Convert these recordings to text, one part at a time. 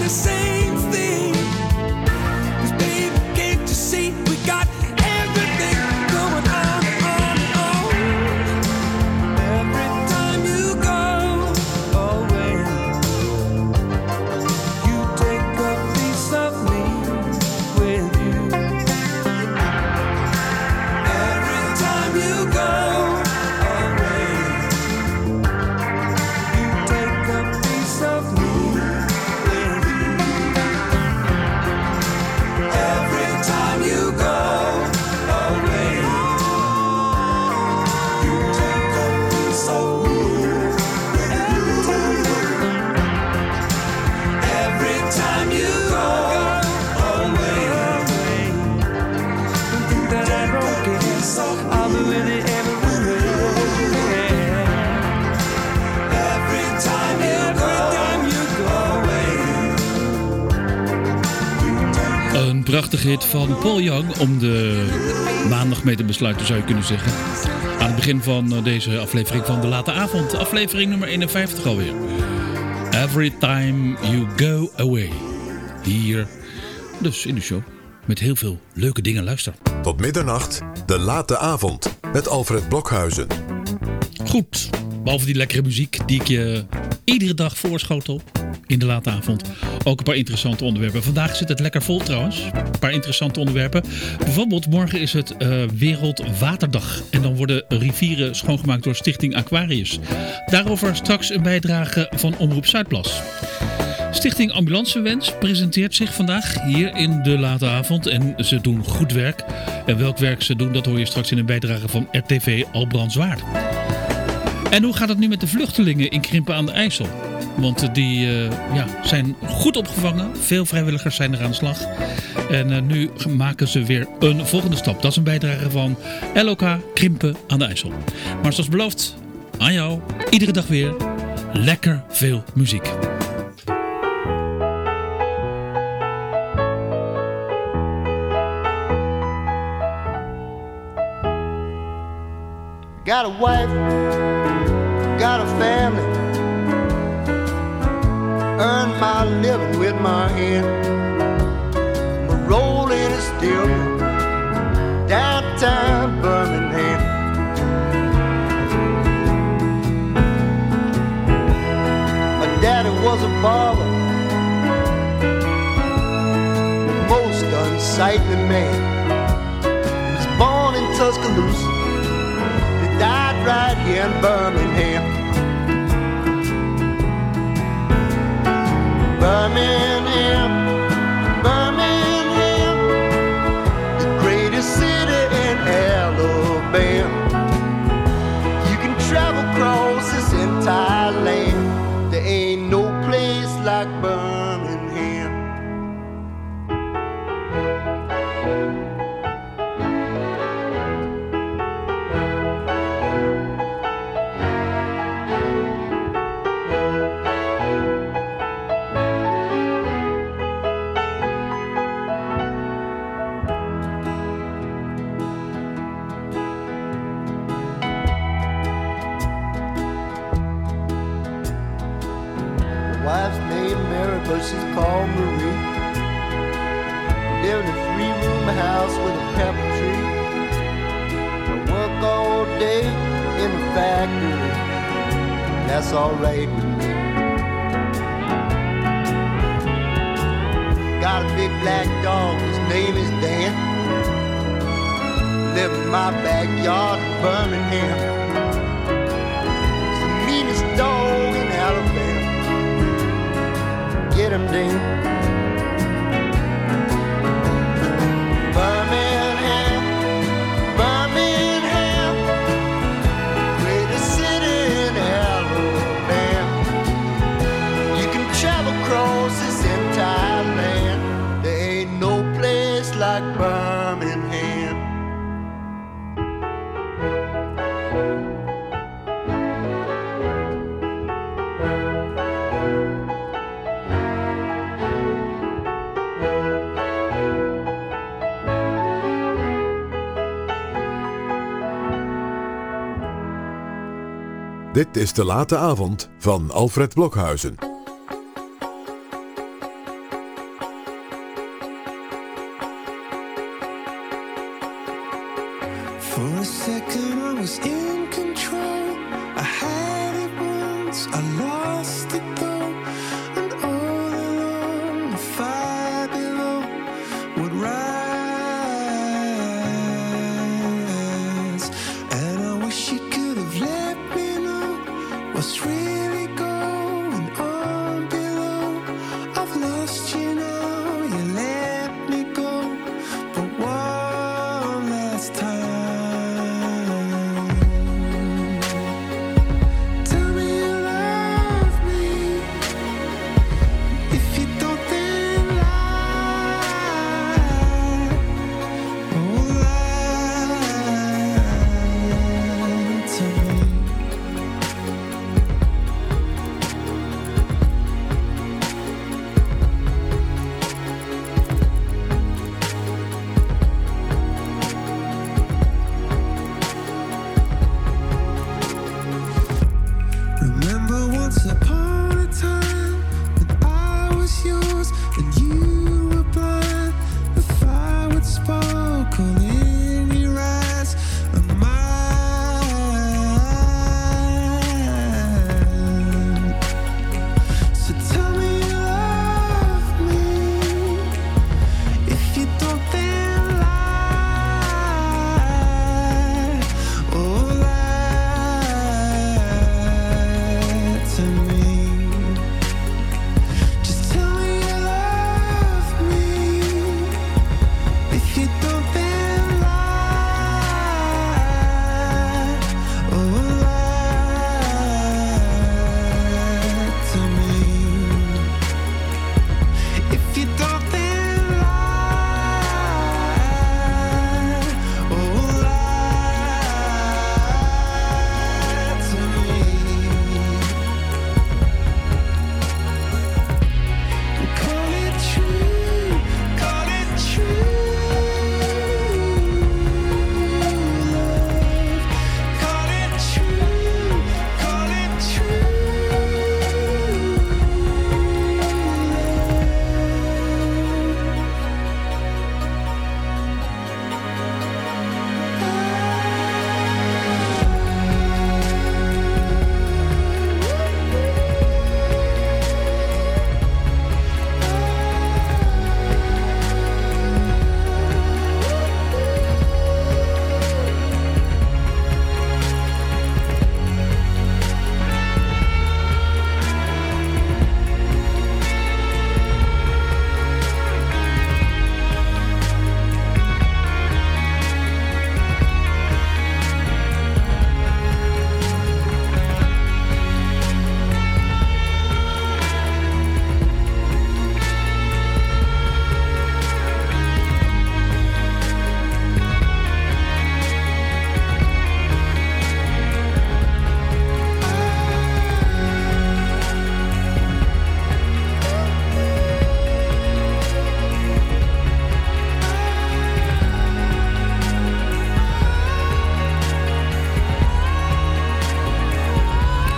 the same thing. 'Cause baby, can't you see we got everything going on, on, on. Every time you go away, you take a piece of me with you. Every time you go away, you take a piece of me with you. Every time you go away, you take a piece of me with you. Every time you go away, don't think that I broke it. I'll be with you everywhere. Every time you go away, you take Een prachtige hit van Paul Young om de maandag mee te besluiten, zou je kunnen zeggen. Aan het begin van deze aflevering van De Late Avond. Aflevering nummer 51 alweer. Every time you go away. Hier dus in de show. Met heel veel leuke dingen. Luister. Tot middernacht, De Late Avond met Alfred Blokhuizen. Goed, behalve die lekkere muziek die ik je iedere dag voorschotel in De Late Avond. Ook een paar interessante onderwerpen. Vandaag zit het lekker vol trouwens. Een paar interessante onderwerpen. Bijvoorbeeld morgen is het Wereldwaterdag. En dan worden rivieren schoongemaakt door Stichting Aquarius. Daarover straks een bijdrage van Omroep Zuidplas. Stichting Ambulancewens presenteert zich vandaag hier in De Late Avond. En ze doen goed werk. En welk werk ze doen, dat hoor je straks in een bijdrage van RTV Albrandswaard. En hoe gaat het nu met de vluchtelingen in Krimpen aan de IJssel? Want die zijn goed opgevangen. Veel vrijwilligers zijn er aan de slag. En nu maken ze weer een volgende stap. Dat is een bijdrage van LOK Krimpen aan de IJssel. Maar zoals beloofd, aan jou, iedere dag weer lekker veel muziek. Got a wife, got a family, earn my living with my hand. My rolling is still downtown Birmingham. My daddy was a barber, the most unsightly man. He was born in Tuscaloosa, died right here in Birmingham. Birmingham, Birmingham, the greatest city in Alabama. You can travel across this entire land. There ain't no place like Birmingham. Wife's name Mary, but she's called Marie. Live in a 3-room house with a pepper tree. I work all day in the factory. That's alright with me. Got a big black dog, his name is Dan. Live in my backyard in Birmingham. He's the meanest dog in Alabama. Get him, Dan. Birmingham, Birmingham, greatest city in Alabama. You can travel across this entire land. There ain't no place like Birmingham. Dit is De Late Avond van Alfred Blokhuizen.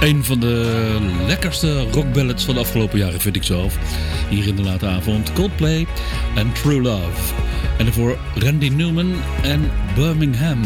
Een van de lekkerste rockballads van de afgelopen jaren vind ik zelf. Hier in de late avond Coldplay en True Love. En daarvoor Randy Newman en Birmingham.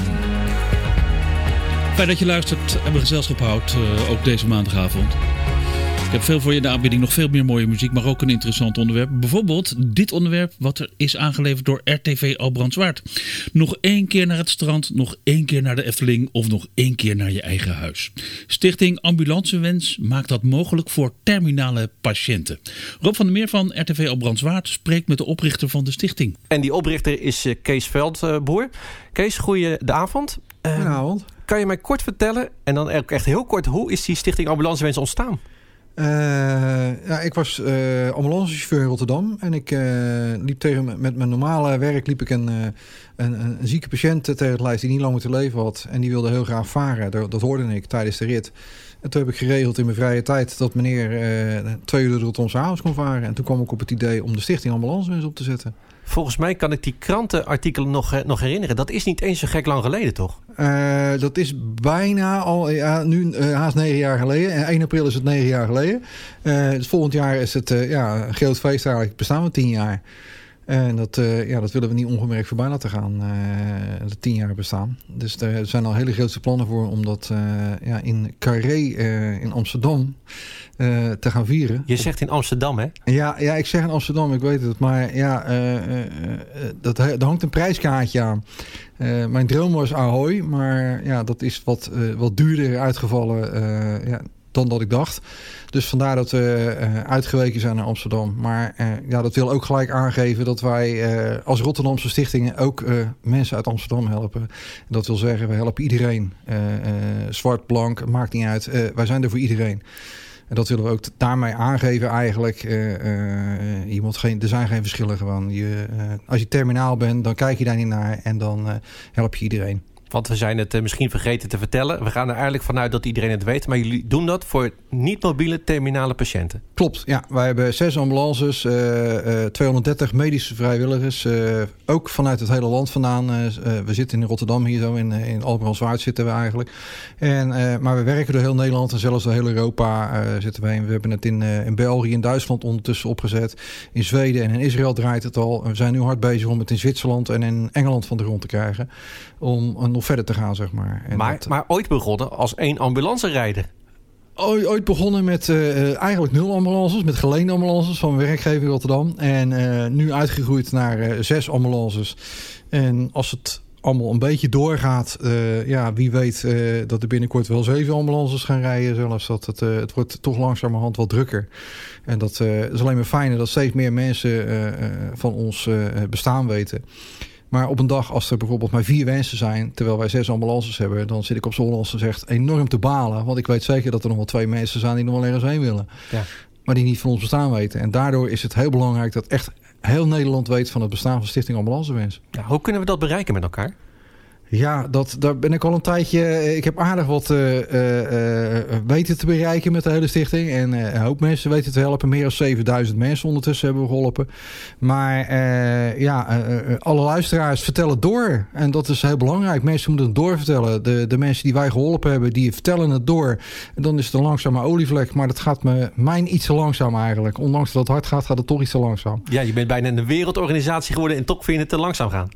Fijn dat je luistert en me gezelschap houdt, ook deze maandagavond. Ik heb veel voor je in de aanbieding, nog veel meer mooie muziek, maar ook een interessant onderwerp. Bijvoorbeeld dit onderwerp wat er is aangeleverd door RTV Albrandswaard. Nog 1 keer naar het strand, nog 1 keer naar de Efteling of nog 1 keer naar je eigen huis. Stichting Ambulancewens maakt dat mogelijk voor terminale patiënten. Rob van der Meer van RTV Albrandswaard spreekt met de oprichter van de stichting. En die oprichter is Kees Veldboer. Kees, goedenavond. Goedenavond. Kan je mij kort vertellen, en dan ook echt heel kort, hoe is die Stichting Ambulancewens ontstaan? Ik was ambulancechauffeur in Rotterdam en ik liep met mijn normale werk een zieke patiënt tegen het lijf die niet lang meer te leven had. En die wilde heel graag varen. Dat hoorde ik tijdens de rit. En toen heb ik geregeld in mijn vrije tijd dat meneer 2 uur de Rotterdamse havens kon varen. En toen kwam ik op het idee om de Stichting Ambulancewens op te zetten. Volgens mij kan ik die krantenartikelen nog herinneren. Dat is niet eens zo gek lang geleden, toch? Dat is bijna al, nu haast 9 jaar geleden. 1 april is het 9 jaar geleden. Dus volgend jaar is het een groot feest eigenlijk. Bestaan we 10 jaar. En dat willen we niet ongemerkt voorbij laten gaan. De 10 jaar bestaan. Dus er zijn al hele grote plannen voor om dat in Carré in Amsterdam te gaan vieren. Je zegt in Amsterdam, hè? Ja, ik zeg in Amsterdam, ik weet het. Maar er hangt een prijskaartje aan. Mijn droom was Ahoy, maar dat is wat duurder uitgevallen dan dat ik dacht. Dus vandaar dat we uitgeweken zijn naar Amsterdam. Maar dat wil ook gelijk aangeven dat wij als Rotterdamse stichtingen ook mensen uit Amsterdam helpen. Dat wil zeggen, we helpen iedereen. Zwart, blank, maakt niet uit. Wij zijn er voor iedereen. En dat willen we ook daarmee aangeven eigenlijk. Er zijn geen verschillen gewoon. Als je terminaal bent, dan kijk je daar niet naar en dan help je iedereen. Want we zijn het misschien vergeten te vertellen. We gaan er eigenlijk vanuit dat iedereen het weet. Maar jullie doen dat voor niet-mobiele terminale patiënten. Klopt, ja. Wij hebben 6 ambulances, 230 medische vrijwilligers. Ook vanuit het hele land vandaan. We zitten in Rotterdam hier zo. In Albrandswaard zitten we eigenlijk. Maar we werken door heel Nederland en zelfs door heel Europa zitten wij. We hebben het in België en Duitsland ondertussen opgezet. In Zweden en in Israël draait het al. En we zijn nu hard bezig om het in Zwitserland en in Engeland van de grond te krijgen. Om nog verder te gaan, zeg maar. Maar ooit begonnen als 1 ambulancerijder. Ooit begonnen met eigenlijk 0 ambulances, met geleende ambulances van mijn werkgever in Rotterdam. En nu uitgegroeid naar 6 ambulances. En als het allemaal een beetje doorgaat, wie weet dat er binnenkort wel 7 ambulances gaan rijden. Zelfs het wordt toch langzamerhand wat drukker. En dat is alleen maar fijn dat steeds meer mensen van ons bestaan weten. Maar op een dag, als er bijvoorbeeld maar 4 wensen zijn, terwijl wij 6 ambulances hebben, dan zit ik op z'n Hollands gezegd enorm te balen. Want ik weet zeker dat er nog wel 2 mensen zijn die nog wel ergens heen willen. Ja. Maar die niet van ons bestaan weten. En daardoor is het heel belangrijk dat echt heel Nederland weet van het bestaan van Stichting Ambulancewens. Ja, hoe kunnen we dat bereiken met elkaar? Ja, daar ben ik al een tijdje. Ik heb aardig wat weten te bereiken met de hele stichting. En een hoop mensen weten te helpen. Meer dan 7000 mensen ondertussen hebben we geholpen. Maar alle luisteraars vertellen door. En dat is heel belangrijk. Mensen moeten het doorvertellen. De mensen die wij geholpen hebben, die vertellen het door. En dan is het een langzame olievlek. Maar dat gaat mijn iets te langzaam eigenlijk. Ondanks dat het hard gaat, gaat het toch iets te langzaam. Ja, je bent bijna een wereldorganisatie geworden en toch vind je het te langzaam gaan.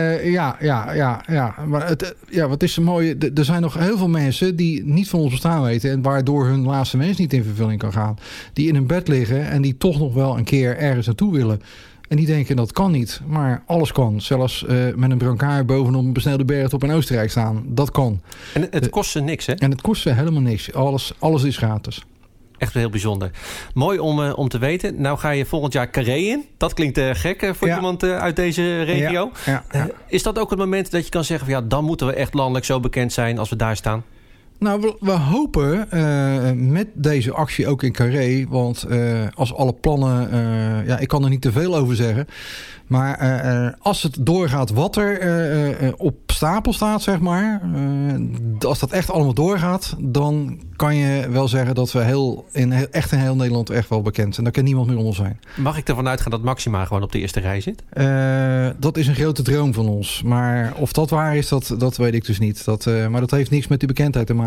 Ja. Maar wat is zo mooi. Er zijn nog heel veel mensen die niet van ons bestaan weten. En waardoor hun laatste wens niet in vervulling kan gaan. Die in hun bed liggen en die toch nog wel een keer ergens naartoe willen. En die denken dat kan niet. Maar alles kan. Zelfs met een brancard bovenop een besnelde bergtop in Oostenrijk staan. Dat kan. En het kost ze niks, hè? En het kost ze helemaal niks. Alles is gratis. Echt heel bijzonder. Mooi om te weten. Nou ga je volgend jaar Carré in. Dat klinkt gek voor iemand uit deze regio. Ja. Is dat ook het moment dat je kan zeggen van dan moeten we echt landelijk zo bekend zijn als we daar staan? Nou, we hopen met deze actie ook in Carré. Want als alle plannen... ik kan er niet te veel over zeggen. Maar als het doorgaat wat er op stapel staat, zeg maar. Als dat echt allemaal doorgaat, dan kan je wel zeggen dat we echt in heel Nederland echt wel bekend zijn. Daar kan niemand meer onder zijn. Mag ik ervan uitgaan dat Maxima gewoon op de eerste rij zit? Dat is een grote droom van ons. Maar of dat waar is, dat weet ik dus niet. Maar dat heeft niks met die bekendheid te maken.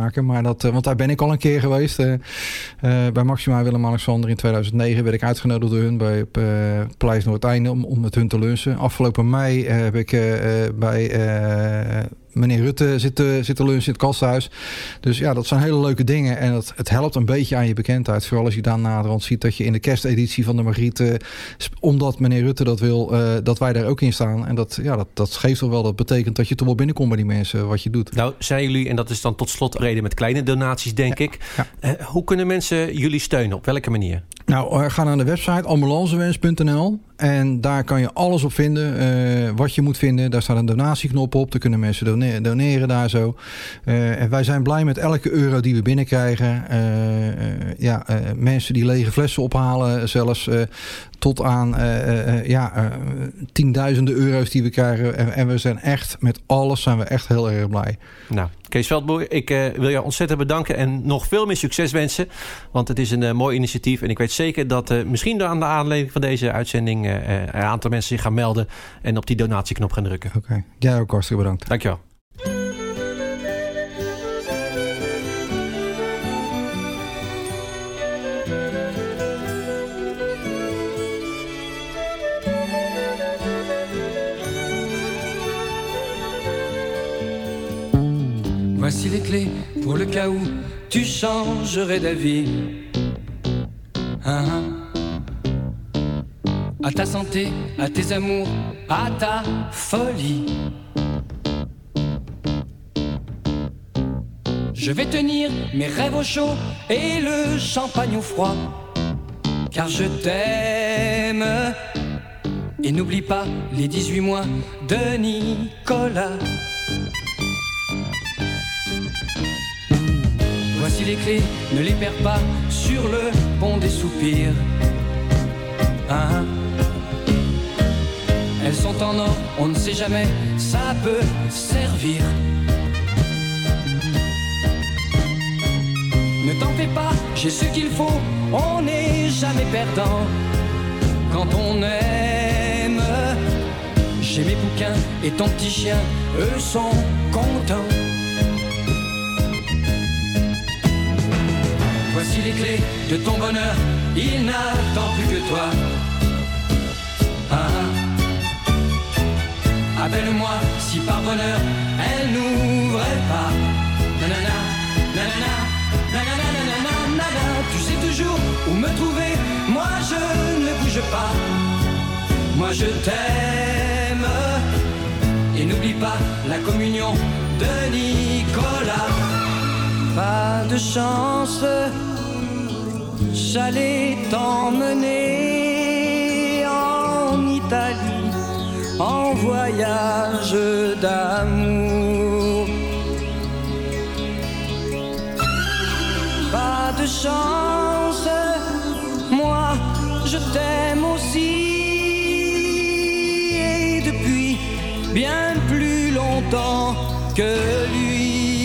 maken. Maar want daar ben ik al een keer geweest. Bij Maxima Willem-Alexander in 2009 werd ik uitgenodigd door hun bij Paleis Noordeinde om met hun te lunchen. Afgelopen mei heb ik bij meneer Rutte zitten lunchen in het Kasthuis. Dus ja, dat zijn hele leuke dingen. En het helpt een beetje aan je bekendheid. Vooral als je dan naderhand ziet dat je in de kersteditie van de Margriet, omdat meneer Rutte dat wil, dat wij daar ook in staan. En dat geeft toch wel, dat betekent dat je toch wel binnenkomt bij die mensen wat je doet. Nou, zijn jullie, en dat is dan tot slot reden met kleine donaties, denk ik. Ja. Hoe kunnen mensen jullie steunen? Op welke manier? Nou, ga naar de website ambulancewens.nl en daar kan je alles op vinden wat je moet vinden. Daar staat een donatieknop op. Daar kunnen mensen doneren daar zo. En wij zijn blij met elke euro die we binnenkrijgen. Mensen die lege flessen ophalen zelfs tot aan tienduizenden euro's die we krijgen. En we zijn echt, met alles zijn we echt heel erg blij. Nou, Kees Veldboer, ik wil jou ontzettend bedanken en nog veel meer succes wensen. Want het is een mooi initiatief. En ik weet zeker dat misschien aan de aanleiding van deze uitzending een aantal mensen zich gaan melden en op die donatieknop gaan drukken. Oké. Jij ook hartstikke bedankt. Dankjewel. Voici les clés pour le cas où tu changerais d'avis. À ta santé, à tes amours, à ta folie. Je vais tenir mes rêves au chaud et le champagne au froid, car je t'aime. Et n'oublie pas les 18 mois de Nicolas. Voici les clés, ne les perds pas sur le pont des soupirs. Elles sont en or, on ne sait jamais, ça peut servir. Ne t'en fais pas, j'ai ce qu'il faut, on n'est jamais perdant quand on aime. J'ai mes bouquins et ton petit chien, eux sont contents. Voici les clés de ton bonheur, il n'attend plus que toi. Appelle-moi si par bonheur elle n'ouvrait pas. Nanana, nanana, nanana, nanana, nanana. Tu sais toujours où me trouver, moi je ne bouge pas. Moi je t'aime. Et n'oublie pas la communion de Nicolas. Pas de chance, j'allais t'emmener en Italie, en voyage d'amour. Pas de chance, moi je t'aime aussi, et depuis bien plus longtemps que lui.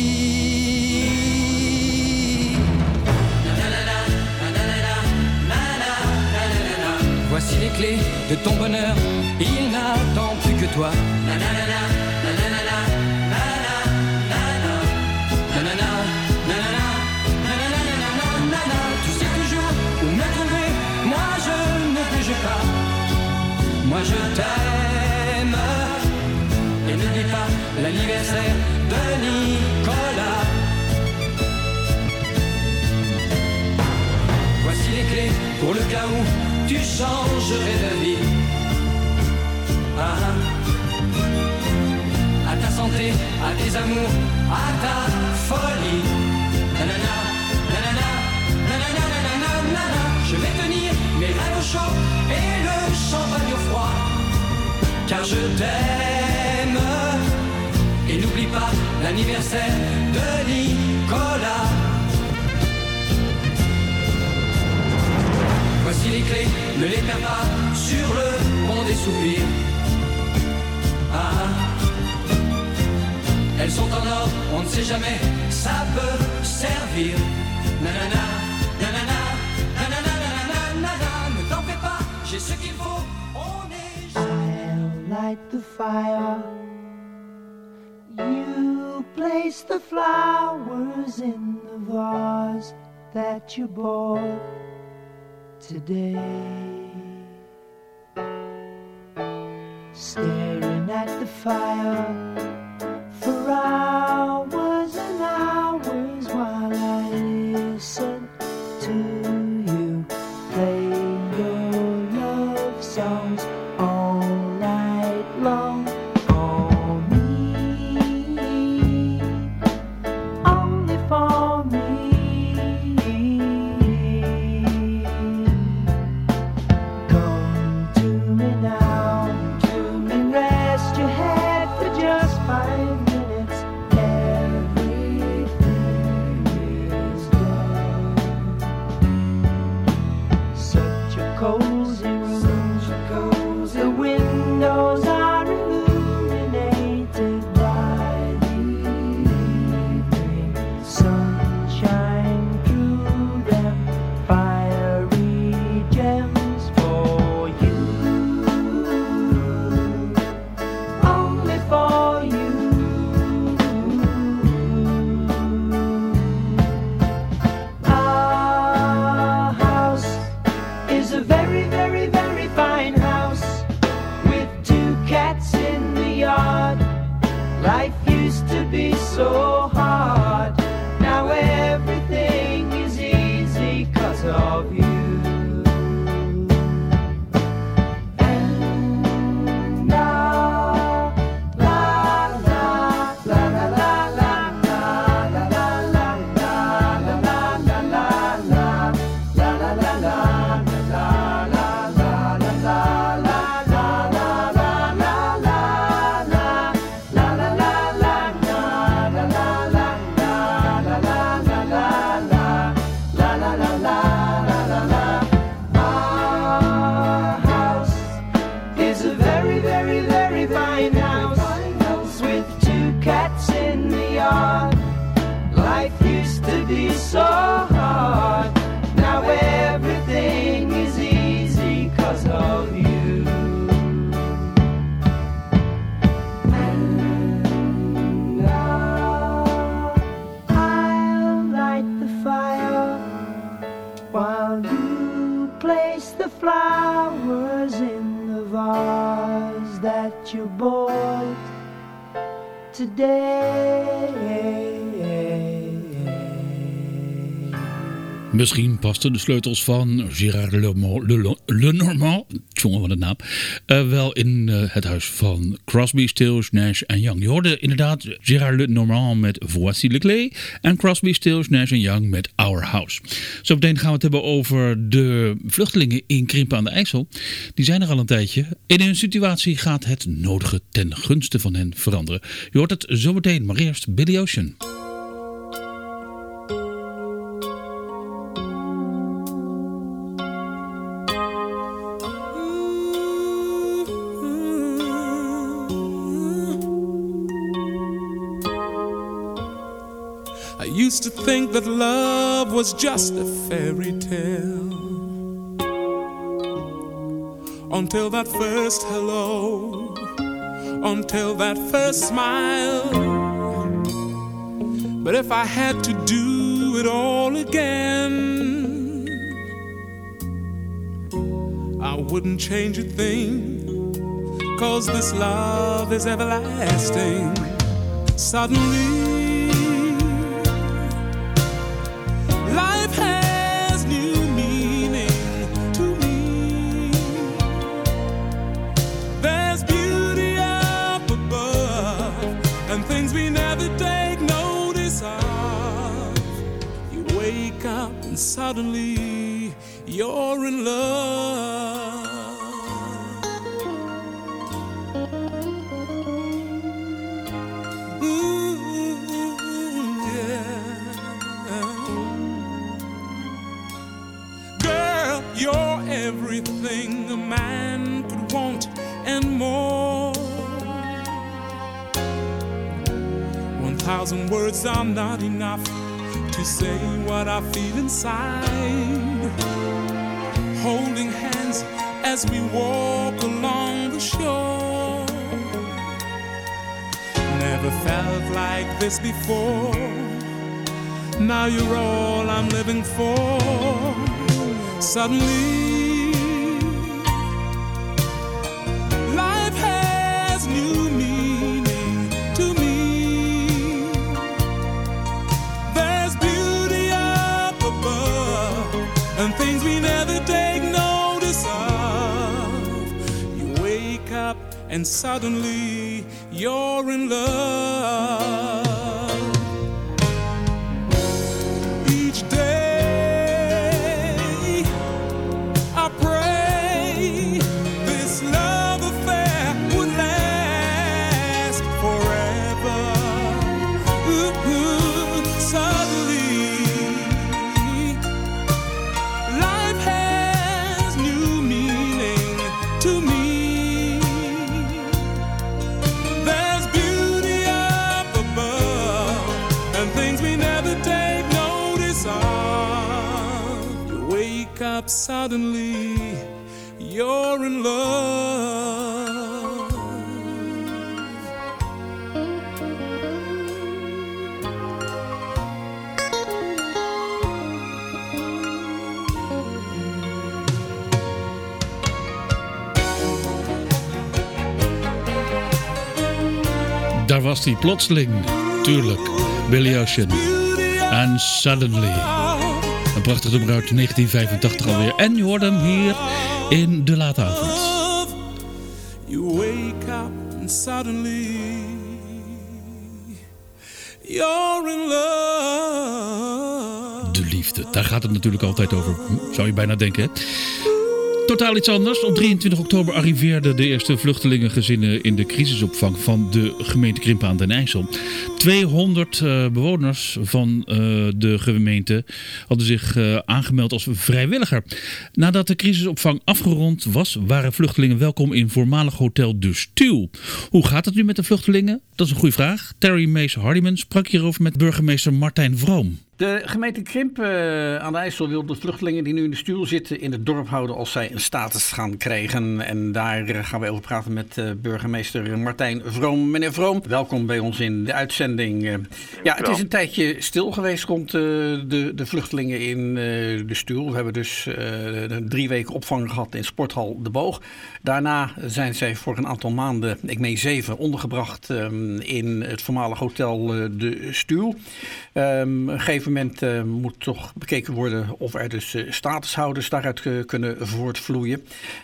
Voici les clés de ton bonheur, il n'attend plus que toi. Nanana, nanana, nanana, nanana, nanana, nanana, nanana, nanana. Tu sais toujours où me trouver, moi je ne bouge pas. Moi je t'aime. Et n'oublie pas l'anniversaire de Nicolas. Voici les clés pour le cas où tu changerais de vie. À ta santé, à tes amours, à ta folie. Nanana, nanana, nanana, nanana, nanana. Je vais tenir mes rêves au chaud et le champagne au froid, car je t'aime. Et n'oublie pas l'anniversaire de Nicolas. Voici les clés, ne les perds pas sur le pont des soupirs. Elles sont en or, on ne sait jamais, ça peut servir. Nanana, nanana, nanana, nanana, nanana. Ne t'en fais pas, j'ai ce qu'il faut, on est... I'll light the fire, you place the flowers in the vase that you bought today. Staring at the fire for hours and hours while I listen to you play your love songs all night long. For me, only for me. Come to me now, rest your head for just 5 minutes. Everything is done. Such a cozy room. The windows are illuminated by the evening sunshine through them. Fiery gems for you. Only for you. Our house is a very, very, very fine house with 2 cats in the yard. Life used to be so hard. Now everything is easy 'cause of you. So hard. Now everything is easy 'cause of you. And I'll light the fire while you place the flowers in the vase that you bought today. Misschien pasten de sleutels van Gérard Lenormand, jongen wat het naam, wel in het huis van Crosby, Stills, Nash & Young. Je hoorde inderdaad Gérard Lenormand met Voici les clés en Crosby, Stills, Nash & Young met Our House. Zo meteen gaan we het hebben over de vluchtelingen in Krimpen aan de IJssel. Die zijn er al een tijdje. In hun situatie gaat het nodige ten gunste van hen veranderen. Je hoort het zo meteen, maar eerst Billy Ocean. I used to think that love was just a fairy tale, until that first hello, until that first smile. But if I had to do it all again, I wouldn't change a thing, 'cause this love is everlasting. Suddenly suddenly you're in love. Yeah. Girl, you're everything a man could want and more. 1,000 words are not enough to say what I feel inside. Holding hands as we walk along the shore. Never felt like this before. Now you're all I'm living for. Suddenly, life has new meaning to me. There's beauty up above and things we never take notice of. You wake up and suddenly you're in love. Each day I pray this love affair would last forever. Suddenly life has new meaning to me. There's beauty up above and things we never take notice of. You wake up suddenly, you're in love. Daar was hij plotseling, tuurlijk, Billy Ocean. En Suddenly. Een prachtig nummer uit 1985 alweer. En je hoort hem hier in de late avond. You wake up and suddenly you're in love. De liefde, daar gaat het natuurlijk altijd over. Zou je bijna denken, hè? Totaal iets anders. Op 23 oktober arriveerden de eerste vluchtelingengezinnen in de crisisopvang van de gemeente Krimpen aan den IJssel. 200 bewoners van de gemeente hadden zich aangemeld als vrijwilliger. Nadat de crisisopvang afgerond was, waren vluchtelingen welkom in voormalig hotel De Stuw. Hoe gaat het nu met de vluchtelingen? Dat is een goede vraag. Terry Mees-Hardiman sprak hierover met burgemeester Martijn Vroom. De gemeente Krimpen aan de IJssel wil de vluchtelingen die nu in de Stuw zitten in het dorp houden als zij een status gaan krijgen. En daar gaan we over praten met burgemeester Martijn Vroom. Meneer Vroom, welkom bij ons in de uitzending. Ja, het is een tijdje stil geweest rond de vluchtelingen in de Stuw. We hebben dus 3 weken opvang gehad in Sporthal De Boog. Daarna zijn zij voor een aantal maanden, ik meen 7, ondergebracht in het voormalig hotel De Stuw. Op een gegeven moment moet toch bekeken worden of er dus statushouders daaruit kunnen voortvloeien.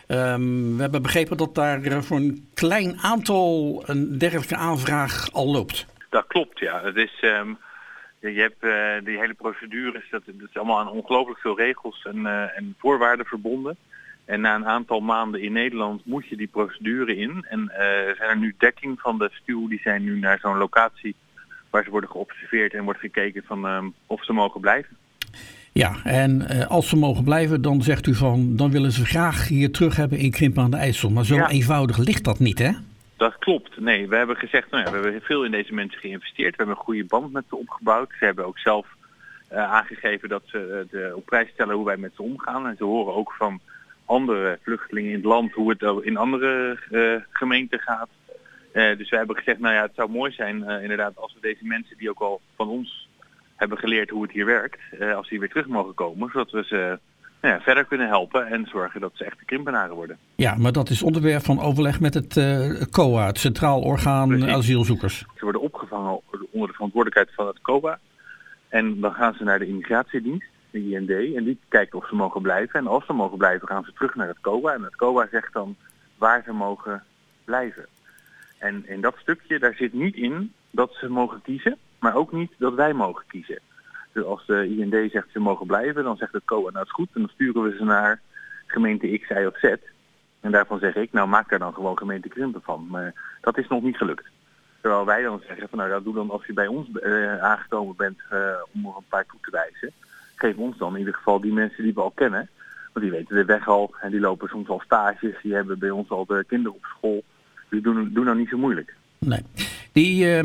We hebben begrepen dat daar voor een klein aantal een dergelijke aanvraag al loopt. Dat klopt, ja. Het is, je hebt die hele procedures, dat is allemaal aan ongelooflijk veel regels en voorwaarden verbonden. En na een aantal maanden in Nederland moet je die procedure in. En zijn er nu 13 van de Stuw, die zijn nu naar zo'n locatie waar ze worden geobserveerd en wordt gekeken van of ze mogen blijven. Ja, en als ze mogen blijven, dan zegt u van, dan willen ze graag hier terug hebben in Krimpen aan de IJssel. Maar zo eenvoudig ligt dat niet, hè? Dat klopt. Nee, we hebben gezegd, we hebben veel in deze mensen geïnvesteerd. We hebben een goede band met ze opgebouwd. Ze hebben ook zelf aangegeven dat ze op prijs stellen hoe wij met ze omgaan. En ze horen ook van andere vluchtelingen in het land hoe het in andere gemeenten gaat. Dus we hebben gezegd, het zou mooi zijn inderdaad als we deze mensen die ook al van ons hebben geleerd hoe het hier werkt, als die weer terug mogen komen, zodat we ze verder kunnen helpen en zorgen dat ze echte Krimpenaren worden. Ja, maar dat is onderwerp van overleg met het COA, het Centraal Orgaan Asielzoekers. Ze worden opgevangen onder de verantwoordelijkheid van het COA en dan gaan ze naar de immigratiedienst, de IND, en die kijkt of ze mogen blijven. En als ze mogen blijven gaan ze terug naar het COA en het COA zegt dan waar ze mogen blijven. En in dat stukje, daar zit niet in dat ze mogen kiezen, maar ook niet dat wij mogen kiezen. Dus als de IND zegt ze mogen blijven, dan zegt het COA, het is goed. En dan sturen we ze naar gemeente X, Y of Z. En daarvan zeg ik, maak daar dan gewoon gemeente Krimpen van. Maar dat is nog niet gelukt. Terwijl wij dan zeggen, van, doe dan als je bij ons aangekomen bent om er een paar toe te wijzen. Geef ons dan in ieder geval die mensen die we al kennen. Want die weten de weg al en die lopen soms al stages. Die hebben bij ons al de kinderen op school. Dus doe nou niet zo moeilijk. Nee. Die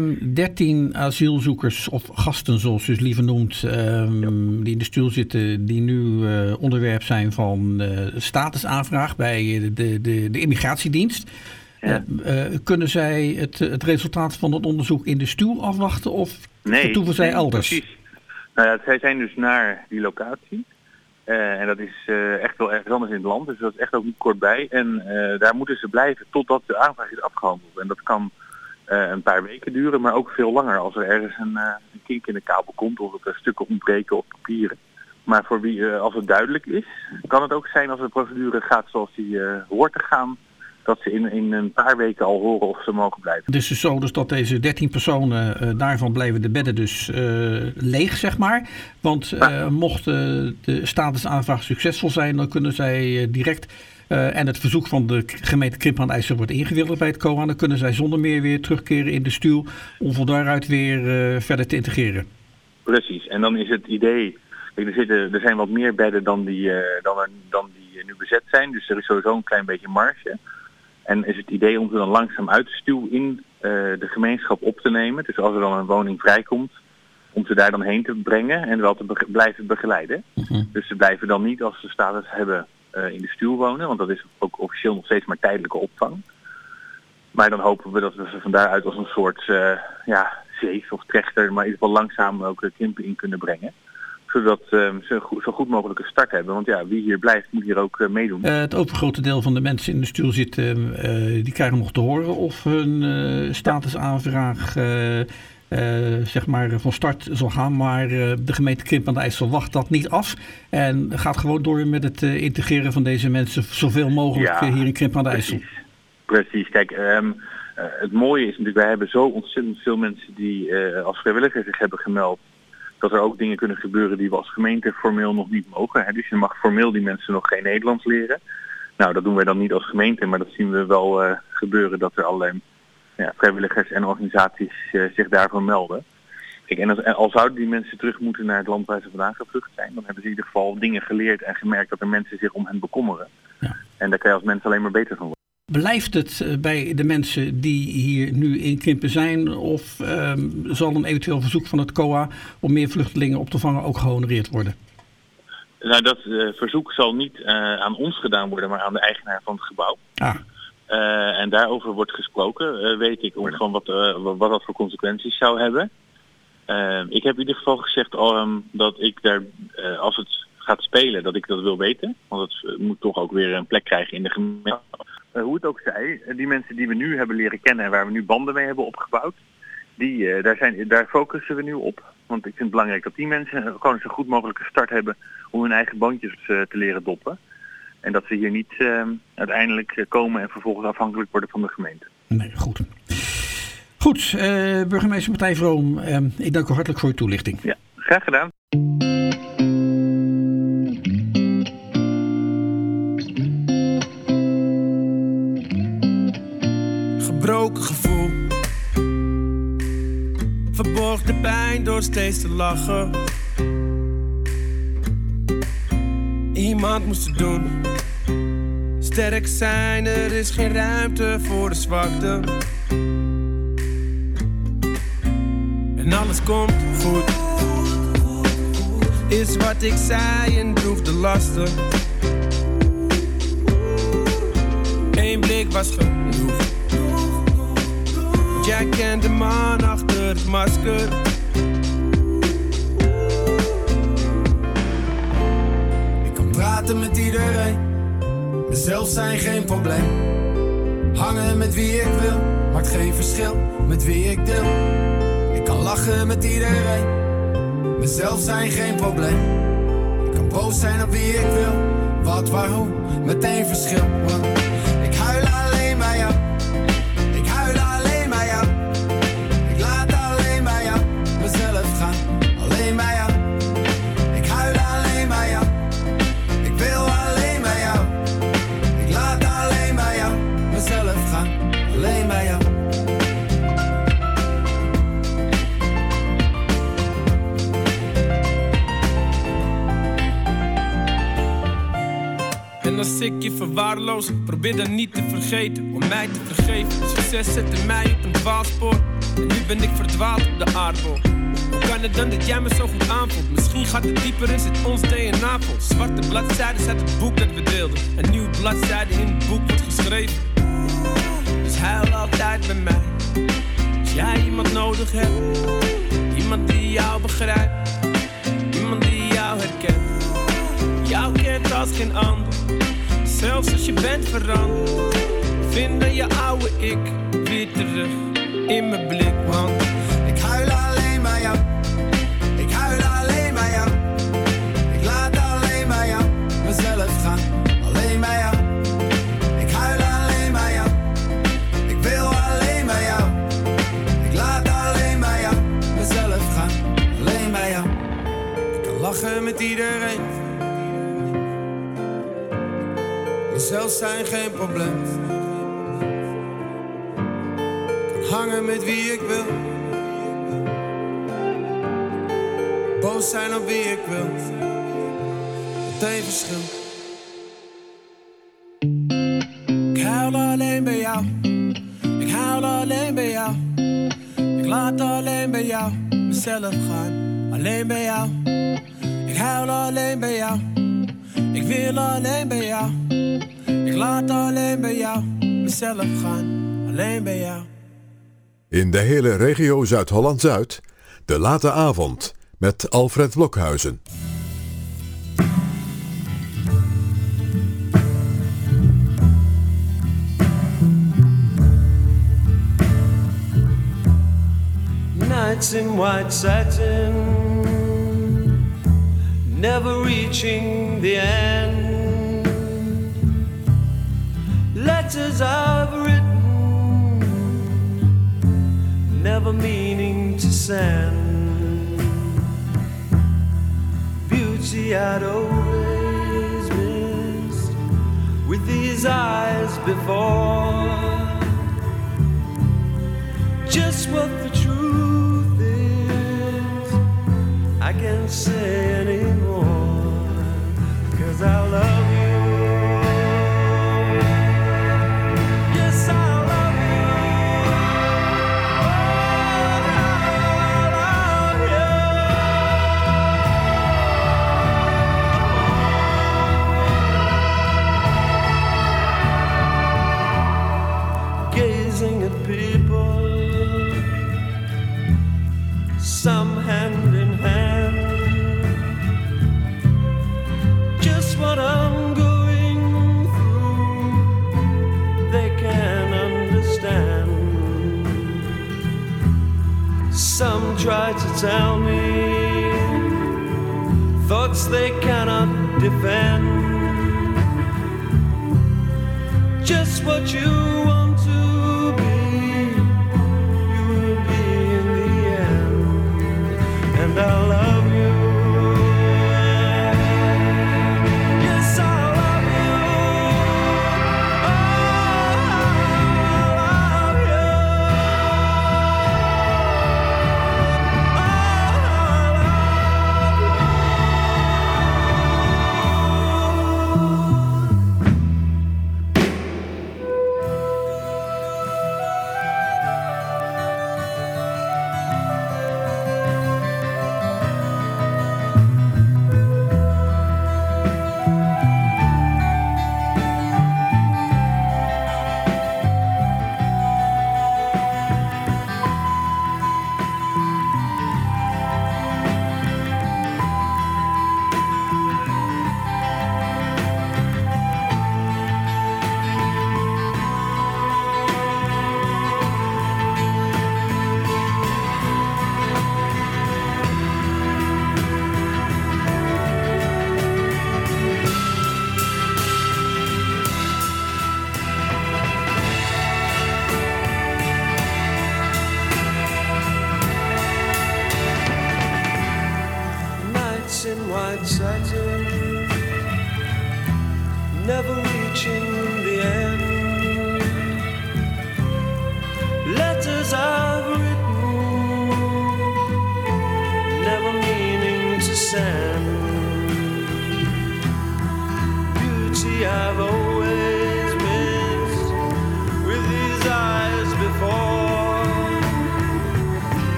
13 asielzoekers of gasten, zoals u het liever noemt, die in de Stuw zitten, die nu onderwerp zijn van statusaanvraag bij de immigratiedienst. Ja. Kunnen zij het resultaat van het onderzoek in de stuw afwachten of vertoeven zij elders? Precies. Nou ja, zij zijn dus naar die locatie. En dat is echt wel ergens anders in het land. Dus dat is echt ook niet kort bij. En daar moeten ze blijven totdat de aanvraag is afgehandeld. En dat kan een paar weken duren, maar ook veel langer als er ergens een kink in de kabel komt of er stukken ontbreken op papieren. Maar voor wie, als het duidelijk is, kan het ook zijn als de procedure gaat zoals die hoort te gaan, dat ze in een paar weken al horen of ze mogen blijven. Het is dus zo dat deze 13 personen, daarvan blijven de bedden dus leeg, zeg maar. Want mocht de statusaanvraag succesvol zijn, dan kunnen zij direct, en het verzoek van de gemeente Krimpen aan de IJssel wordt ingewilligd bij het COA, dan kunnen zij zonder meer weer terugkeren in de stuw om van daaruit weer verder te integreren. Precies, en dan is het idee, er zijn wat meer bedden dan die nu bezet zijn, dus er is sowieso een klein beetje marge. En is het idee om ze dan langzaam uit de stuw in de gemeenschap op te nemen. Dus als er dan een woning vrijkomt, om ze daar dan heen te brengen en wel te blijven begeleiden. Uh-huh. Dus ze blijven dan niet als ze status hebben in de stuw wonen, want dat is ook officieel nog steeds maar tijdelijke opvang. Maar dan hopen we dat we ze van daaruit als een soort zeef of trechter, maar in ieder geval langzaam ook de Krimpen in kunnen brengen. Zodat ze zo goed mogelijk een start hebben. Want ja, wie hier blijft, moet hier ook meedoen. Het overgrote deel van de mensen in de stuw zitten, die krijgen nog te horen of hun statusaanvraag zeg maar van start zal gaan. Maar de gemeente Krimpen aan de IJssel wacht dat niet af. En gaat gewoon door met het integreren van deze mensen zoveel mogelijk hier in Krimpen aan de IJssel. Precies. Kijk, het mooie is natuurlijk, wij hebben zo ontzettend veel mensen die als vrijwilliger zich hebben gemeld. Dat er ook dingen kunnen gebeuren die we als gemeente formeel nog niet mogen. Hè? Dus je mag formeel die mensen nog geen Nederlands leren. Nou, dat doen wij dan niet als gemeente, maar dat zien we wel gebeuren dat er allerlei vrijwilligers en organisaties zich daarvan melden. Kijk, en al zouden die mensen terug moeten naar het land waar ze vandaan gevlucht zijn, dan hebben ze in ieder geval dingen geleerd en gemerkt dat er mensen zich om hen bekommeren. Ja. En daar kan je als mens alleen maar beter van worden. Blijft het bij de mensen die hier nu in Krimpen zijn of zal een eventueel verzoek van het COA om meer vluchtelingen op te vangen ook gehonoreerd worden? Nou, dat verzoek zal niet aan ons gedaan worden, maar aan de eigenaar van het gebouw. En daarover wordt gesproken, weet ik, van wat dat voor consequenties zou hebben. Ik heb in ieder geval gezegd dat ik daar, als het gaat spelen, dat ik dat wil weten. Want het moet toch ook weer een plek krijgen in de gemeente. Hoe het ook zij, die mensen die we nu hebben leren kennen en waar we nu banden mee hebben opgebouwd, daar focussen we nu op. Want ik vind het belangrijk dat die mensen gewoon een zo goed mogelijke start hebben om hun eigen bandjes te leren doppen. En dat ze hier niet uiteindelijk komen en vervolgens afhankelijk worden van de gemeente. Nee, goed. Goed, burgemeester Martijn Vroom, ik dank u hartelijk voor uw toelichting. Ja, graag gedaan. Gebroken gevoel, verborg de pijn door steeds te lachen. Iemand moest het doen. Sterk zijn, er is geen ruimte voor de zwakte. En alles komt goed, is wat ik zei en droeg de lasten. Eén blik was genoeg. Jij kent de man achter het masker. Ik kan praten met iedereen, mezelf zijn geen probleem. Hangen met wie ik wil, maakt geen verschil met wie ik deel. Ik kan lachen met iedereen, mezelf zijn geen probleem. Ik kan boos zijn op wie ik wil, wat, waar, hoe, meteen verschil. Want ik huil alleen bij jou. Ik huil alleen bij jou. Ik laat alleen bij jou mezelf gaan. Alleen bij jou. Ik huil alleen bij jou. Ik wil alleen bij jou. Ik laat alleen bij jou mezelf gaan. Alleen bij jou. En als ik je verwaarloos, probeer dan niet te vergeten om mij te vergeven. Succes zette mij op een dwaalspoor en nu ben ik verdwaald op de aardbol. Hoe kan het dan dat jij me zo goed aanvoelt? Misschien gaat het dieper, is het ons DNA vol. Zwarte bladzijden uit het boek dat we deelden. Een nieuwe bladzijde in het boek wordt geschreven. Dus huil altijd bij mij. Als jij iemand nodig hebt, iemand die jou begrijpt, iemand die jou herkent, jou kent als geen ander. Zelfs als je bent veranderd, vind dan je oude ik weer terug in mijn blik. Want ik huil alleen bij jou, ik huil alleen bij jou. Ik laat alleen bij jou mezelf gaan, alleen bij jou. Ik huil alleen bij jou, ik wil alleen bij jou. Ik laat alleen bij jou mezelf gaan, alleen bij jou. Ik kan lachen met iedereen, mezelf zijn geen probleem. Ik kan hangen met wie ik wil, boos zijn op wie ik wil. Meteen verschil. Ik huil alleen bij jou, ik huil alleen bij jou. Ik laat alleen bij jou mezelf gaan, alleen bij jou. Ik huil alleen bij jou, ik wil alleen bij jou. Ik laat alleen bij jou mezelf gaan, alleen bij jou. In de hele regio Zuid-Holland-Zuid, De Late Avond met Alfred Blokhuizen. Nights in white satin, never reaching the end. Letters I've written, never meaning to send. Beauty I'd always missed with these eyes before. Just what the truth is, I can't say anymore, 'cause I love you. Some hand in hand, just what I'm going through, they can understand. Some try to tell me thoughts they cannot defend. Just what you want to be, you will be in the end. And I love you. Yes, I love you. Oh, I love you.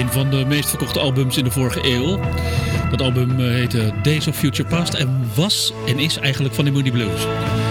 Een van de meest verkochte albums in de vorige eeuw. Dat album heette Days of Future Past en was en is eigenlijk van de Moody Blues.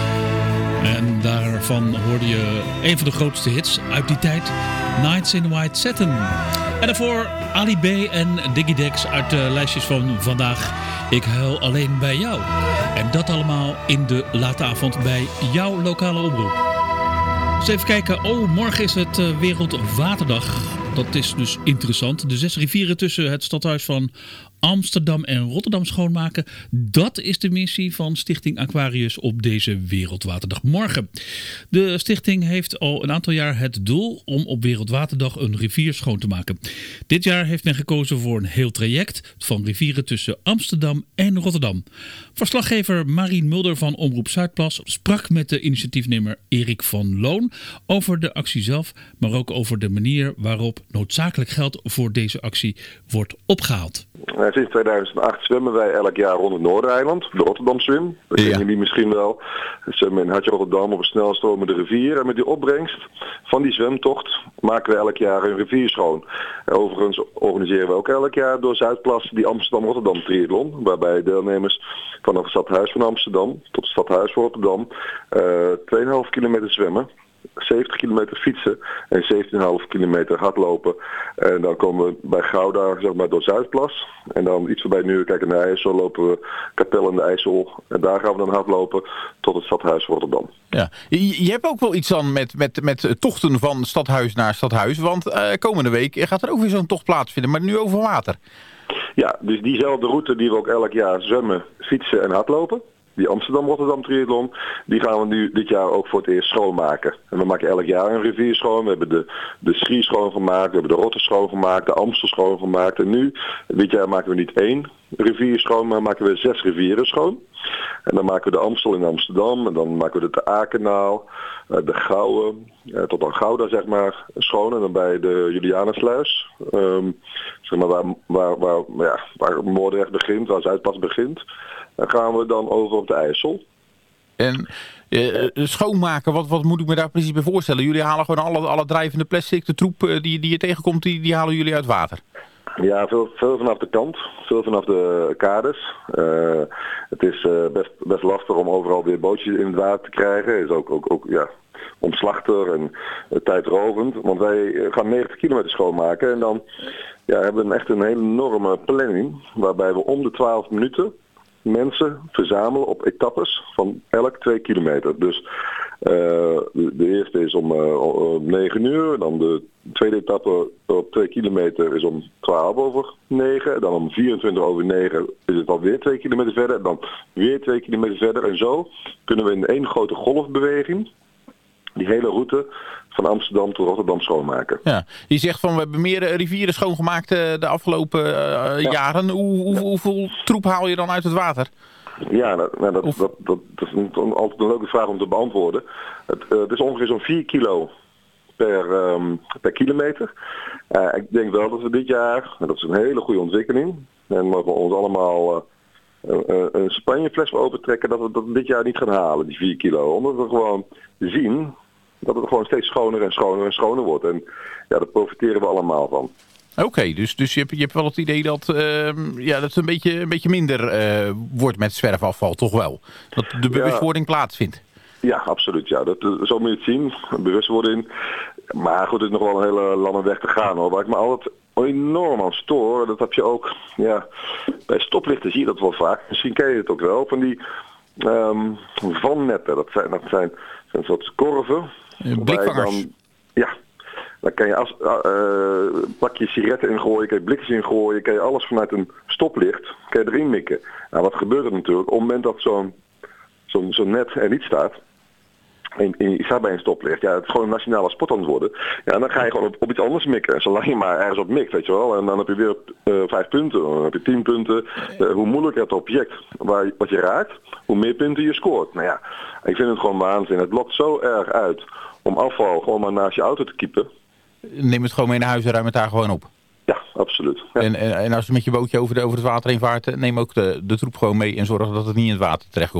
En daarvan hoorde je een van de grootste hits uit die tijd, Nights in White Satin. En daarvoor Ali B en Diggy Dex uit de lijstjes van vandaag. Ik huil alleen bij jou. En dat allemaal in de late avond bij jouw lokale omroep. Dus even kijken. Oh, morgen is het Wereldwaterdag. Dat is dus interessant. De 6 rivieren tussen het stadhuis van Amsterdam en Rotterdam schoonmaken. Dat is de missie van Stichting Aquarius op deze Wereldwaterdag morgen. De stichting heeft al een aantal jaar het doel om op Wereldwaterdag een rivier schoon te maken. Dit jaar heeft men gekozen voor een heel traject van rivieren tussen Amsterdam en Rotterdam. Verslaggever Marien Mulder van Omroep Zuidplas sprak met de initiatiefnemer Erik van Loon over de actie zelf, maar ook over de manier waarop noodzakelijk geld voor deze actie wordt opgehaald. Sinds 2008 zwemmen wij elk jaar rond het Noordereiland, de Rotterdam Swim. Dat kennen jullie misschien wel. We zwemmen in Hartje Rotterdam op een snelstromende rivier. En met die opbrengst van die zwemtocht maken we elk jaar een rivier schoon. Overigens organiseren we ook elk jaar door Zuidplas die Amsterdam-Rotterdam triathlon. Waarbij deelnemers vanaf het stadhuis van Amsterdam tot het stadhuis van Rotterdam 2,5 kilometer zwemmen. 70 kilometer fietsen en 17,5 kilometer hardlopen. En dan komen we bij Gouda, zeg maar, door Zuidplas. En dan iets voorbij Nieuwekerk en de IJssel lopen we Kapel en de IJssel. En daar gaan we dan hardlopen tot het stadhuis Rotterdam. Ja. Je hebt ook wel iets dan met tochten van stadhuis naar stadhuis. Want komende week gaat er ook weer zo'n tocht plaatsvinden, maar nu over water. Ja, dus diezelfde route die we ook elk jaar zwemmen, fietsen en hardlopen. Die Amsterdam-Rotterdam triathlon, die gaan we nu dit jaar ook voor het eerst schoonmaken. En we maken elk jaar een rivier schoon. We hebben de Schie schoongemaakt, we hebben de Rotte schoongemaakt, de Amstel schoongemaakt. En nu, dit jaar maken we niet 1 rivier schoon, maar maken we 6 rivieren schoon. En dan maken we de Amstel in Amsterdam, en dan maken we de Akenaal, de Gouwe, tot aan Gouda zeg maar, schoon. En dan bij de Julianensluis, zeg maar waar Moordrecht begint, waar Zuidplas begint. Dan gaan we dan over op de IJssel. En schoonmaken, wat moet ik me daar precies bij voorstellen? Jullie halen gewoon alle drijvende plastic, de troep die je tegenkomt, die halen jullie uit water? Ja, veel vanaf de kant, veel vanaf de kades. Het is best lastig om overal weer bootjes in het water te krijgen. Het is ook omslachtig en tijdrovend. Want wij gaan 90 kilometer schoonmaken en dan hebben we echt een hele enorme planning. Waarbij we om de 12 minuten mensen verzamelen op etappes van elk 2 kilometer. Dus de eerste is om 9 uur. Dan de tweede etappe op 2 kilometer is om 9:12. Dan om 9:24 is het alweer 2 kilometer verder. Dan weer 2 kilometer verder. En zo kunnen we in één grote golfbeweging die hele route van Amsterdam tot Rotterdam schoonmaken. Ja, je zegt van we hebben meer rivieren schoongemaakt de afgelopen jaren. Hoeveel troep haal je dan uit het water? Ja, dat is altijd een leuke vraag om te beantwoorden. Het is ongeveer zo'n 4 kilo per kilometer. Ik denk wel dat we dit jaar, dat is een hele goede ontwikkeling, en mogen we ons allemaal een Spanjefles opentrekken dat we dat dit jaar niet gaan halen, die 4 kilo. Omdat we gewoon zien dat het gewoon steeds schoner en schoner en schoner wordt. En ja, daar profiteren we allemaal van. Oké, dus je hebt wel het idee dat het een beetje minder wordt met zwerfafval, toch wel? Dat de bewustwording plaatsvindt. Ja, absoluut. Ja. Zo moet je het zien. Bewustwording. Maar goed, het is nog wel een hele lange weg te gaan, hoor. Waar ik me altijd enorm aan stoor, dat heb je ook bij stoplichten zie je dat wel vaak. Misschien ken je het ook wel. Van die vannetten. Dat zijn een soort korven. Blikvangers. Dan kan je pak je sigaretten ingooien, kan je blikjes ingooien, kan je alles vanuit een stoplicht kan je erin mikken. Nou, wat gebeurt er natuurlijk? Op het moment dat zo'n net er niet staat, en je staat bij een stoplicht, het is gewoon een nationale sport aan het worden. Ja, en dan ga je gewoon op iets anders mikken. Zolang je maar ergens op mikt, weet je wel. En dan heb je weer 5 punten, dan heb je 10 punten. Hoe moeilijker het object wat je raakt, hoe meer punten je scoort. Nou ja, ik vind het gewoon waanzin. Het lokt zo erg uit om afval gewoon maar naast je auto te kiepen. Neem het gewoon mee naar huis en ruim het daar gewoon op. Ja, absoluut. Ja. En als je met je bootje over het water heen vaart, neem ook de troep gewoon mee en zorg dat het niet in het water terechtkomt.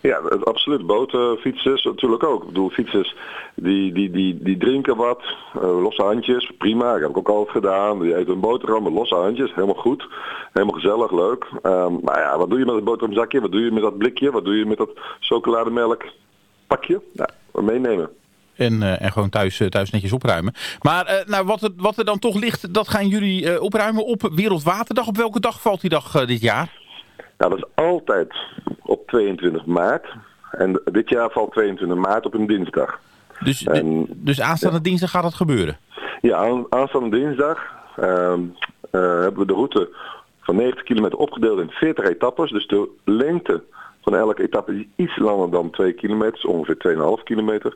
Ja, absoluut. Bootfietsers natuurlijk ook. Ik bedoel, fietsers die drinken wat, losse handjes, prima. Dat heb ik ook altijd gedaan. Die eten een boterham met losse handjes, helemaal goed. Helemaal gezellig, leuk. Maar ja, wat doe je met het boterhamzakje? Wat doe je met dat blikje? Wat doe je met dat chocolademelk pakje? Ja, meenemen. En gewoon thuis netjes opruimen. Maar wat er dan toch ligt, dat gaan jullie opruimen op Wereldwaterdag. Op welke dag valt die dag dit jaar? Nou, dat is altijd op 22 maart. En dit jaar valt 22 maart op een dinsdag. Dus aanstaande dinsdag gaat dat gebeuren? Ja, aanstaande dinsdag hebben we de route van 90 kilometer opgedeeld in 40 etappes. Dus de lengte van elke etappe is iets langer dan 2 kilometer, ongeveer 2,5 kilometer.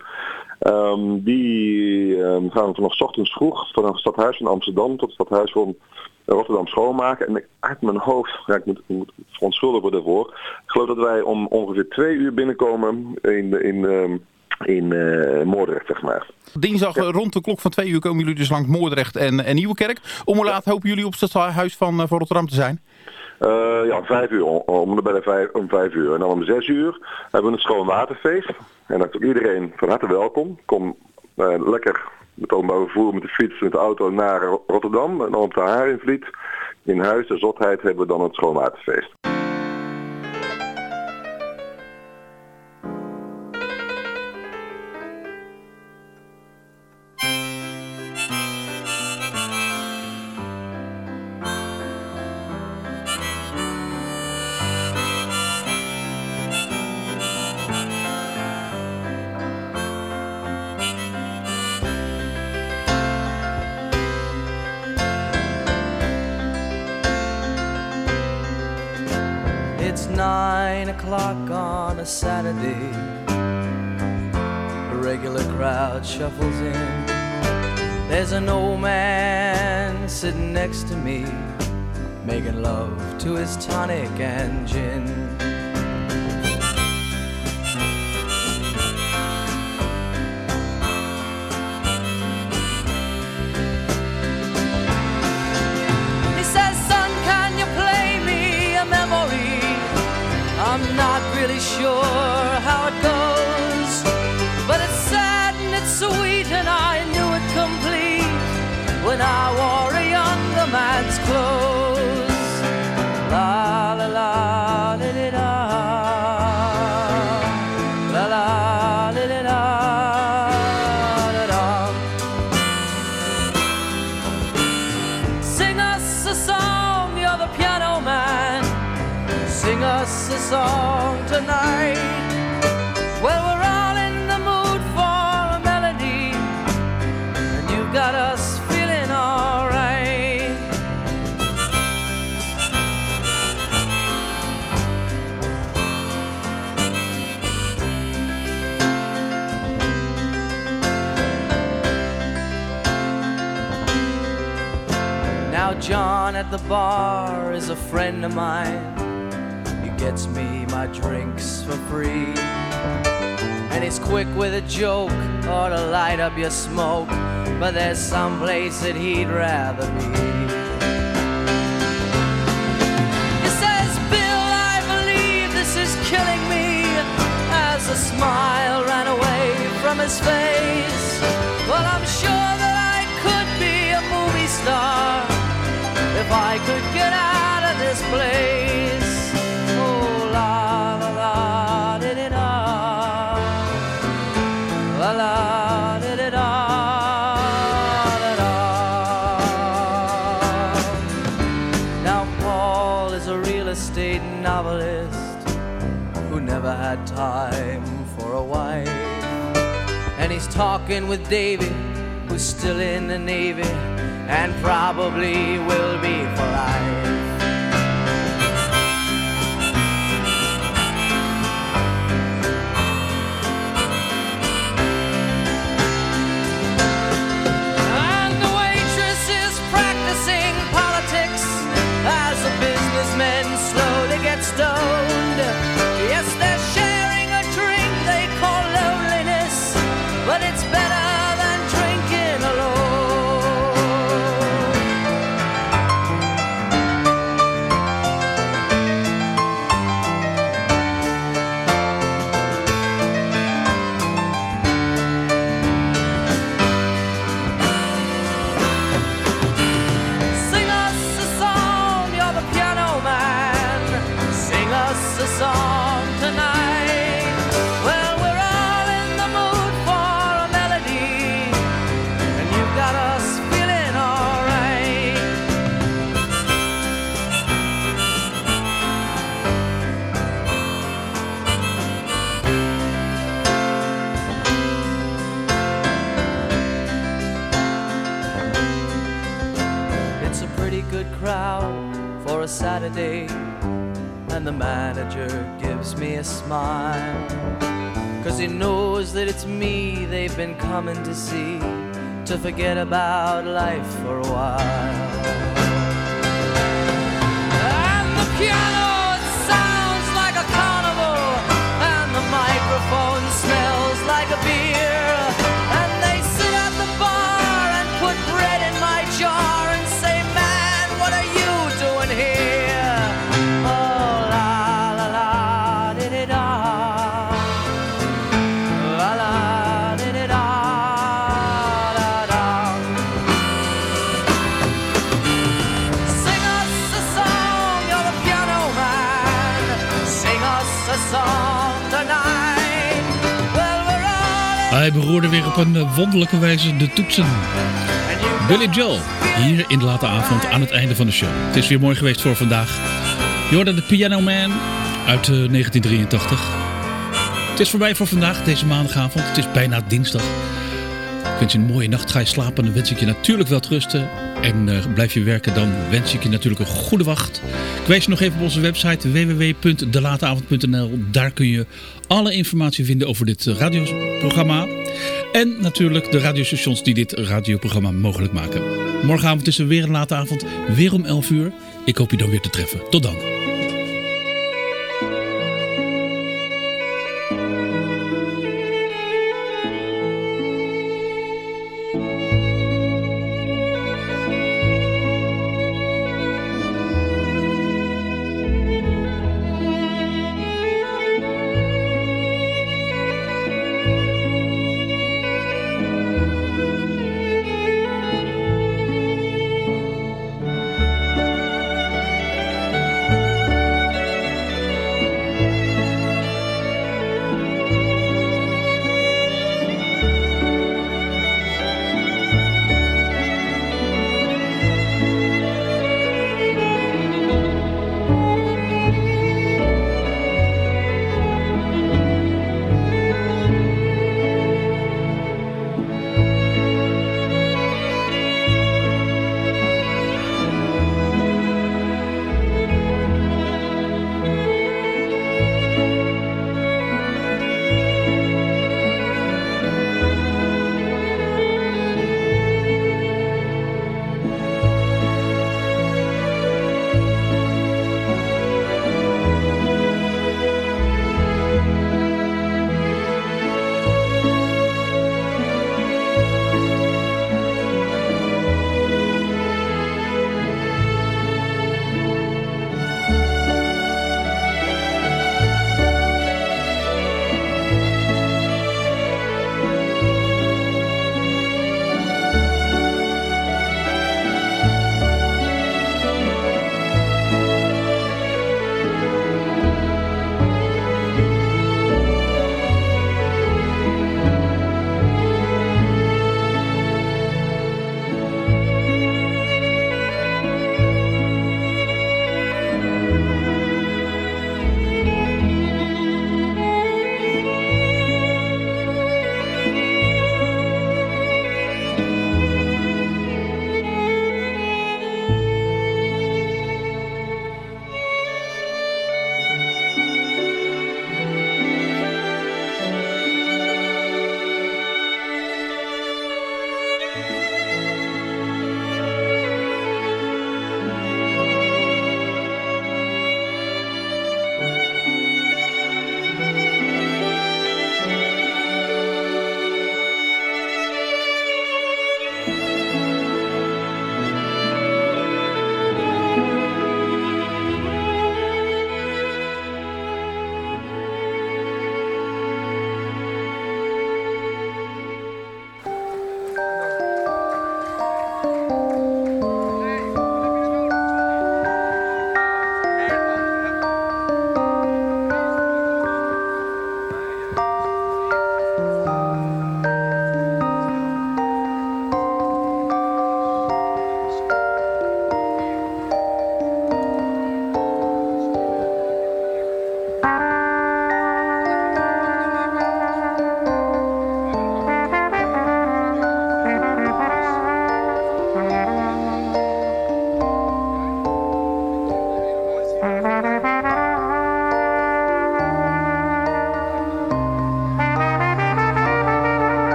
Die gaan we vanaf 's ochtends vroeg vanaf het stadhuis van Amsterdam tot het stadhuis van Rotterdam schoonmaken. En uit mijn hoofd, ik moet verontschuldigd worden voor. Ik geloof dat wij om ongeveer 2 uur binnenkomen in Moordrecht, zeg maar. Dinsdag rond de klok van 2 uur komen jullie dus langs Moordrecht en Nieuwekerk. Om hoe laat hopen jullie op het stadhuis van Rotterdam te zijn? 5 uur, om 5 uur. En dan om 6 uur hebben we een schoonwaterfeest. En dan is ook iedereen van harte welkom. Kom lekker met openbaar vervoer, met de fiets, met de auto naar Rotterdam. En dan op de Haringvliet, in Huis de Zotheid, hebben we dan het schoonwaterfeest. It's 9 o'clock on a Saturday. A regular crowd shuffles in. There's an old man sitting next to me, making love to his tonic and gin. He says, son, can you play me a memory? I'm not really sure how it goes, but it's sad and it's sweet and I knew it complete when I wore a younger man's clothes. La la la la la la la la la la la. Sing us a song, you're the piano man. Sing us a song tonight. Well, we're all in the mood for a melody, and you've got us feeling alright. Now John at the bar is a friend of mine. Gets me my drinks for free, and he's quick with a joke or to light up your smoke, but there's some place that he'd rather be. He says, Bill, I believe this is killing me, as a smile ran away from his face. Well, I'm sure that I could be a movie star if I could get out of this place. La la la da da da, la la da da da da. Now Paul is a real estate novelist who never had time for a wife, and he's talking with Davy, who's still in the Navy and probably will be for life. Men slowly get stoned. Yes, they're sharing a drink they call loneliness, but it's better than drinking alone. Saturday, and the manager gives me a smile, 'cause he knows that it's me they've been coming to see, to forget about life for a while. And the piano, it sounds like a carnival, and the microphone smells like a beer, and they sit at the bar and put bread in my jar and say, man, what are you doing here? Oh, la la la, di-di-da. La la, di-di-da, da-da. Sing us a song, you're the piano man. Sing us a song tonight. Well, we're all Hij beroerde weer op een wonderlijke wijze de toetsen. Billy Joel, hier in de late avond aan het einde van de show. Het is weer mooi geweest voor vandaag. Je hoorde de Piano Man uit 1983. Het is voorbij voor vandaag, deze maandagavond. Het is bijna dinsdag. Ik wens je een mooie nacht. Ga je slapen, dan wens ik je natuurlijk wel rusten. En blijf je werken, dan wens ik je natuurlijk een goede wacht. Ik wijs je nog even op onze website www.delateavond.nl. Daar kun je alle informatie vinden over dit radioprogramma. En natuurlijk de radiostations die dit radioprogramma mogelijk maken. Morgenavond is er weer een late avond, weer om 11 uur. Ik hoop je dan weer te treffen. Tot dan.